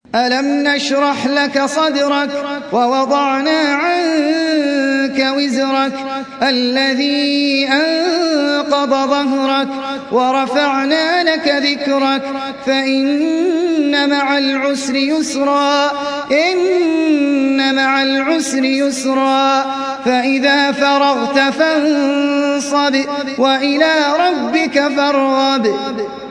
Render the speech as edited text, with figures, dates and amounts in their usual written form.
ألم نشرح لك صدرك ووضعنا عنك وزرك الذي أنقض ظهرك ورفعنا لك ذكرك فإن مع العسر يسرا إن مع العسر يسرا فإذا فرغت فانصب وإلى ربك فارغب.